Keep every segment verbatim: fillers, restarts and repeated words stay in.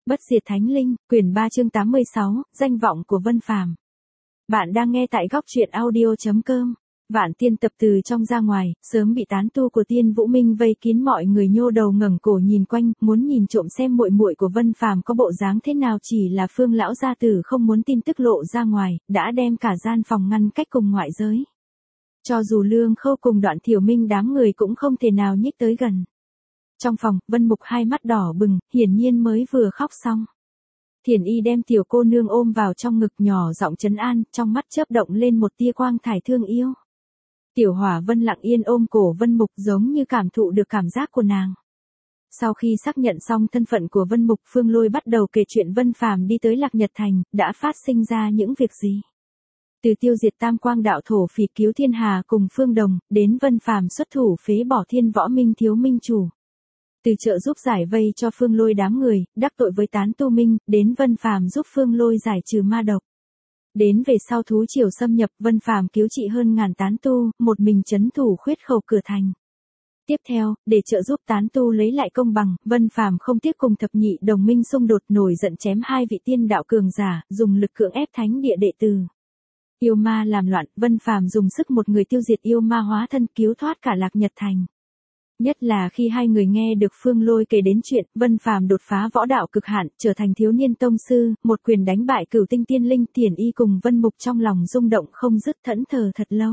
Bất diệt thánh linh, quyển ba chương tám mươi sáu, danh vọng của Vân Phàm. Bạn đang nghe tại góc truyện audio chấm com. Vạn tiên tập từ trong ra ngoài, sớm bị tán tu của Tiên Vũ Minh vây kín, mọi người nhô đầu ngẩng cổ nhìn quanh, muốn nhìn trộm xem muội muội của Vân Phàm có bộ dáng thế nào, chỉ là Phương lão gia tử không muốn tin tức lộ ra ngoài, đã đem cả gian phòng ngăn cách cùng ngoại giới. Cho dù Lương Khâu cùng Đoạn Thiểu Minh đám người cũng không thể nào nhích tới gần. Trong phòng, Vân Mục hai mắt đỏ bừng, hiển nhiên mới vừa khóc xong. Thiền Y đem tiểu cô nương ôm vào trong ngực, nhỏ giọng trấn an, trong mắt chớp động lên một tia quang thải thương yêu. Tiểu Hỏa Vân lặng yên ôm cổ Vân Mục, giống như cảm thụ được cảm giác của nàng. Sau khi xác nhận xong thân phận của Vân Mục, Phương Lôi bắt đầu kể chuyện Vân Phàm đi tới Lạc Nhật Thành, đã phát sinh ra những việc gì. Từ tiêu diệt Tam Quang đạo thổ phỉ, cứu Thiên Hà cùng Phương Đồng, đến Vân Phàm xuất thủ phế bỏ Thiên Võ Minh thiếu minh chủ. Từ trợ giúp giải vây cho Phương Lôi đám người, đắc tội với tán tu minh, đến Vân Phàm giúp Phương Lôi giải trừ ma độc. Đến về sau thú triều xâm nhập, Vân Phàm cứu trị hơn ngàn tán tu, một mình trấn thủ khuyết khẩu cửa thành. Tiếp theo, để trợ giúp tán tu lấy lại công bằng, Vân Phàm không tiếc cùng thập nhị đồng minh xung đột, nổi giận chém hai vị tiên đạo cường giả, dùng lực cưỡng ép thánh địa đệ tử. Yêu ma làm loạn, Vân Phàm dùng sức một người tiêu diệt yêu ma hóa thân, cứu thoát cả Lạc Nhật Thành. Nhất là khi hai người nghe được Phương Lôi kể đến chuyện Vân Phàm đột phá võ đạo cực hạn, trở thành thiếu niên tông sư, một quyền đánh bại cửu tinh tiên linh, Thiền Y cùng Vân Mục trong lòng rung động không dứt, thẫn thờ thật lâu.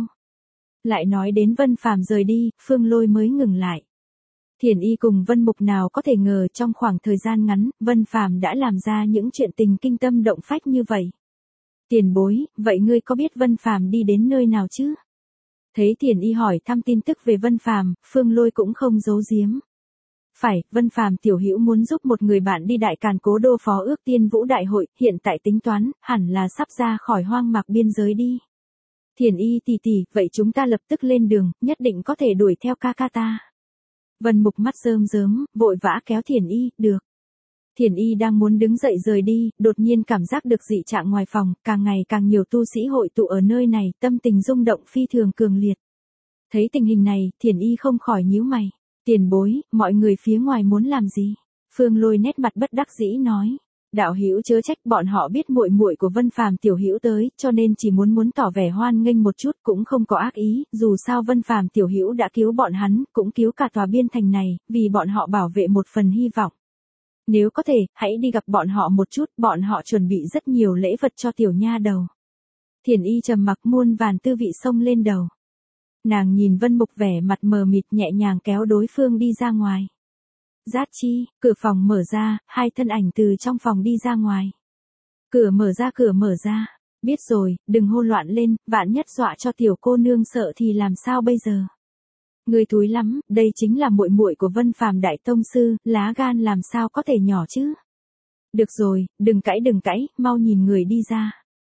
Lại nói đến Vân Phàm rời đi, Phương Lôi mới ngừng lại. Thiền Y cùng Vân Mục nào có thể ngờ trong khoảng thời gian ngắn, Vân Phàm đã làm ra những chuyện tình kinh tâm động phách như vậy. Tiền bối, vậy ngươi có biết Vân Phàm đi đến nơi nào chứ? Thấy Thiền Y hỏi thăm tin tức về Vân Phàm, Phương Lôi cũng không giấu giếm. Phải, Vân Phàm tiểu hữu muốn giúp một người bạn đi Đại Càn Cố Đô phó ước Tiên Vũ đại hội, hiện tại tính toán, hẳn là sắp ra khỏi hoang mạc biên giới đi. Thiền Y tỷ tỷ, vậy chúng ta lập tức lên đường, nhất định có thể đuổi theo ca ca ta. Vân Mục mắt rơm rớm, vội vã kéo Thiền Y, được. Thiền Y đang muốn đứng dậy rời đi, đột nhiên cảm giác được dị trạng ngoài phòng, càng ngày càng nhiều tu sĩ hội tụ ở nơi này, tâm tình rung động phi thường cường liệt. Thấy tình hình này, Thiền Y không khỏi nhíu mày. Tiền bối, mọi người phía ngoài muốn làm gì? Phương Lôi nét mặt bất đắc dĩ nói. Đạo hữu chớ trách, bọn họ biết muội muội của Vân Phàm tiểu hữu tới, cho nên chỉ muốn muốn tỏ vẻ hoan nghênh một chút, cũng không có ác ý, dù sao Vân Phàm tiểu hữu đã cứu bọn hắn, cũng cứu cả tòa biên thành này, vì bọn họ bảo vệ một phần hy vọng. Nếu có thể, hãy đi gặp bọn họ một chút, bọn họ chuẩn bị rất nhiều lễ vật cho tiểu nha đầu. Thiền Y trầm mặc, muôn vàn tư vị xông lên đầu. Nàng nhìn Vân Mục vẻ mặt mờ mịt, nhẹ nhàng kéo đối phương đi ra ngoài. Rát chi, cửa phòng mở ra, hai thân ảnh từ trong phòng đi ra ngoài. Cửa mở ra, cửa mở ra. Biết rồi, đừng hô loạn lên, vạn nhất dọa cho tiểu cô nương sợ thì làm sao bây giờ? Ngươi thúi lắm, đây chính là muội muội của Vân Phàm đại tông sư, lá gan làm sao có thể nhỏ chứ? Được rồi, đừng cãi đừng cãi, mau nhìn người đi ra.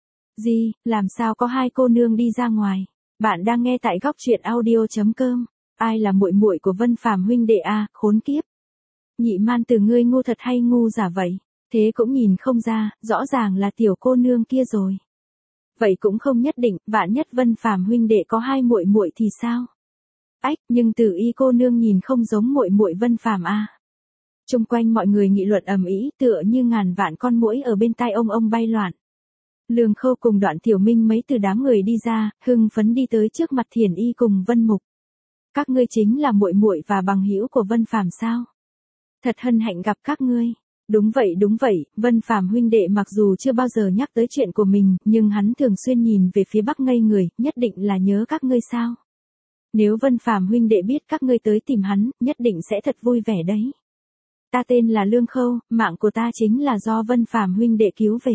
Gì, làm sao có hai cô nương đi ra ngoài? Bạn đang nghe tại góc truyện audio chấm com. Ai là muội muội của Vân Phàm huynh đệ a, khốn kiếp. Nhị man từ ngươi ngu thật hay ngu giả vậy? Thế cũng nhìn không ra, rõ ràng là tiểu cô nương kia rồi. Vậy cũng không nhất định, vạn nhất Vân Phàm huynh đệ có hai muội muội thì sao? Ách, nhưng Tử Y cô nương nhìn không giống muội muội Vân Phàm a. Chung quanh mọi người nghị luận ầm ĩ, tựa như ngàn vạn con muỗi ở bên tai ông ông bay loạn. Lương Khâu cùng Đoạn Thiểu Minh mấy từ đám người đi ra, hưng phấn đi tới trước mặt Thiền Y cùng Vân Mục. Các ngươi chính là muội muội và bằng hữu của Vân Phàm sao? Thật hân hạnh gặp các ngươi. Đúng vậy đúng vậy, Vân Phàm huynh đệ mặc dù chưa bao giờ nhắc tới chuyện của mình, nhưng hắn thường xuyên nhìn về phía bắc ngây người, nhất định là nhớ các ngươi sao? Nếu Vân Phàm huynh đệ biết các ngươi tới tìm hắn, nhất định sẽ thật vui vẻ đấy. Ta tên là Lương Khâu, mạng của ta chính là do Vân Phàm huynh đệ cứu về.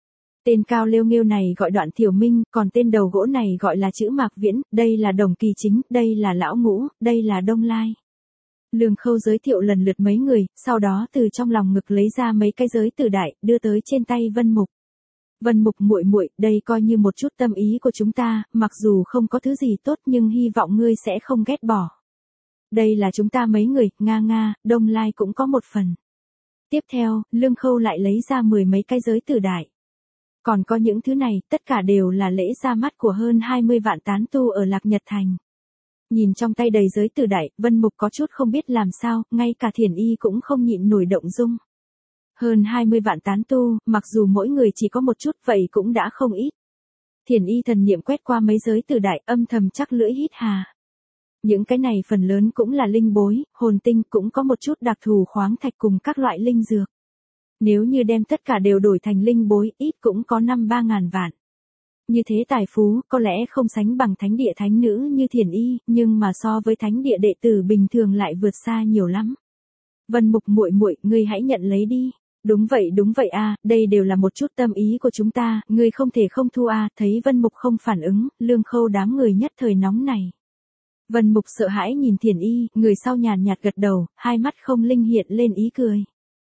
Tên cao lêu nghêu này gọi Đoạn Thiểu Minh, còn tên đầu gỗ này gọi là Chữ Mạc Viễn, đây là Đồng Kỳ Chính, đây là Lão Ngũ, đây là Đông Lai. Lương Khâu giới thiệu lần lượt mấy người, sau đó từ trong lòng ngực lấy ra mấy cái giới tử đại, đưa tới trên tay Vân Mục. Vân Mục muội muội, đây coi như một chút tâm ý của chúng ta, mặc dù không có thứ gì tốt nhưng hy vọng ngươi sẽ không ghét bỏ. Đây là chúng ta mấy người, nga nga, Đông Lai cũng có một phần. Tiếp theo, Lương Khâu lại lấy ra mười mấy cái giới tử đại. Còn có những thứ này, tất cả đều là lễ ra mắt của hơn hai mươi vạn tán tu ở Lạc Nhật Thành. Nhìn trong tay đầy giới tử đại, Vân Mục có chút không biết làm sao, ngay cả Thiền Y cũng không nhịn nổi động dung. Hơn hai mươi vạn tán tu, mặc dù mỗi người chỉ có một chút vậy cũng đã không ít. Thiền y thần niệm quét qua mấy giới tử đại, âm thầm chắc lưỡi hít hà. Những cái này phần lớn cũng là linh bối, hồn tinh, cũng có một chút đặc thù khoáng thạch cùng các loại linh dược. Nếu như đem tất cả đều đổi thành linh bối, ít cũng có năm ba ngàn vạn. Như thế tài phú, có lẽ không sánh bằng thánh địa thánh nữ như Thiền y, nhưng mà so với thánh địa đệ tử bình thường lại vượt xa nhiều lắm. Vân Mục muội muội, ngươi hãy nhận lấy đi. Đúng vậy đúng vậy a, đây đều là một chút tâm ý của chúng ta, ngươi không thể không thu a. Thấy Vân Mục không phản ứng, Lương Khâu đám người nhất thời nóng này. Vân Mục sợ hãi nhìn Thiền y, người sau nhàn nhạt gật đầu, hai mắt không linh hiện lên ý cười.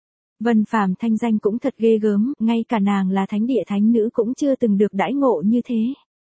Vân Phàm thanh danh cũng thật ghê gớm, ngay cả nàng là thánh địa thánh nữ cũng chưa từng được đãi ngộ như thế.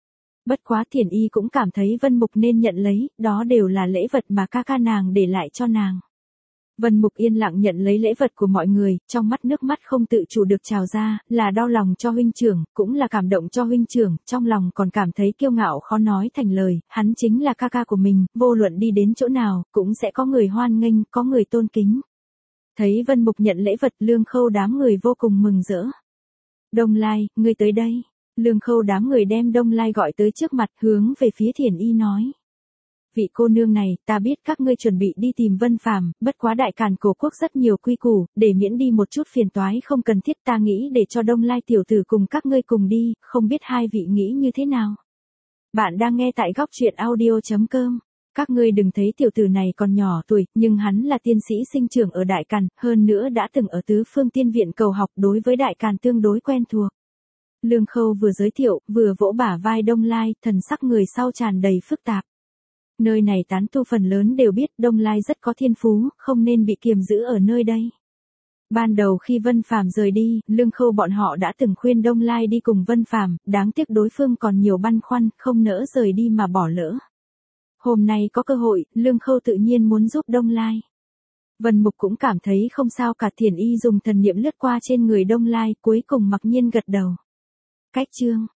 Bất quá Thiền y cũng cảm thấy Vân Mục nên nhận lấy, đó đều là lễ vật mà ca ca nàng để lại cho nàng. Vân Mục yên lặng nhận lấy lễ vật của mọi người, trong mắt nước mắt không tự chủ được trào ra, là đau lòng cho huynh trưởng, cũng là cảm động cho huynh trưởng, trong lòng còn cảm thấy kiêu ngạo khó nói thành lời, hắn chính là ca ca của mình, vô luận đi đến chỗ nào, cũng sẽ có người hoan nghênh, có người tôn kính. Thấy Vân Mục nhận lễ vật, Lương Khâu đám người vô cùng mừng rỡ. Đông Lai, ngươi tới đây. Lương Khâu đám người đem Đông Lai gọi tới trước mặt, hướng về phía Thiền y nói. Vị cô nương này, ta biết các ngươi chuẩn bị đi tìm Vân Phàm, bất quá đại càn cổ quốc rất nhiều quy củ, để miễn đi một chút phiền toái không cần thiết, ta nghĩ để cho Đông Lai tiểu tử cùng các ngươi cùng đi, không biết hai vị nghĩ như thế nào. Bạn đang nghe tại góc truyện audio chấm com. Các ngươi đừng thấy tiểu tử này còn nhỏ tuổi, nhưng hắn là tiên sĩ sinh trưởng ở Đại Càn, hơn nữa đã từng ở tứ phương tiên viện cầu học, đối với Đại Càn tương đối quen thuộc. Lương Khâu vừa giới thiệu, vừa vỗ bả vai Đông Lai, thần sắc người sau tràn đầy phức tạp. Nơi này tán tu phần lớn đều biết Đông Lai rất có thiên phú, không nên bị kiềm giữ ở nơi đây. Ban đầu khi Vân Phàm rời đi, Lương Khâu bọn họ đã từng khuyên Đông Lai đi cùng Vân Phàm, đáng tiếc đối phương còn nhiều băn khoăn, không nỡ rời đi mà bỏ lỡ. Hôm nay có cơ hội, Lương Khâu tự nhiên muốn giúp Đông Lai. Vân Mục cũng cảm thấy không sao cả, Thiền y dùng thần niệm lướt qua trên người Đông Lai, cuối cùng mặc nhiên gật đầu. Cách chương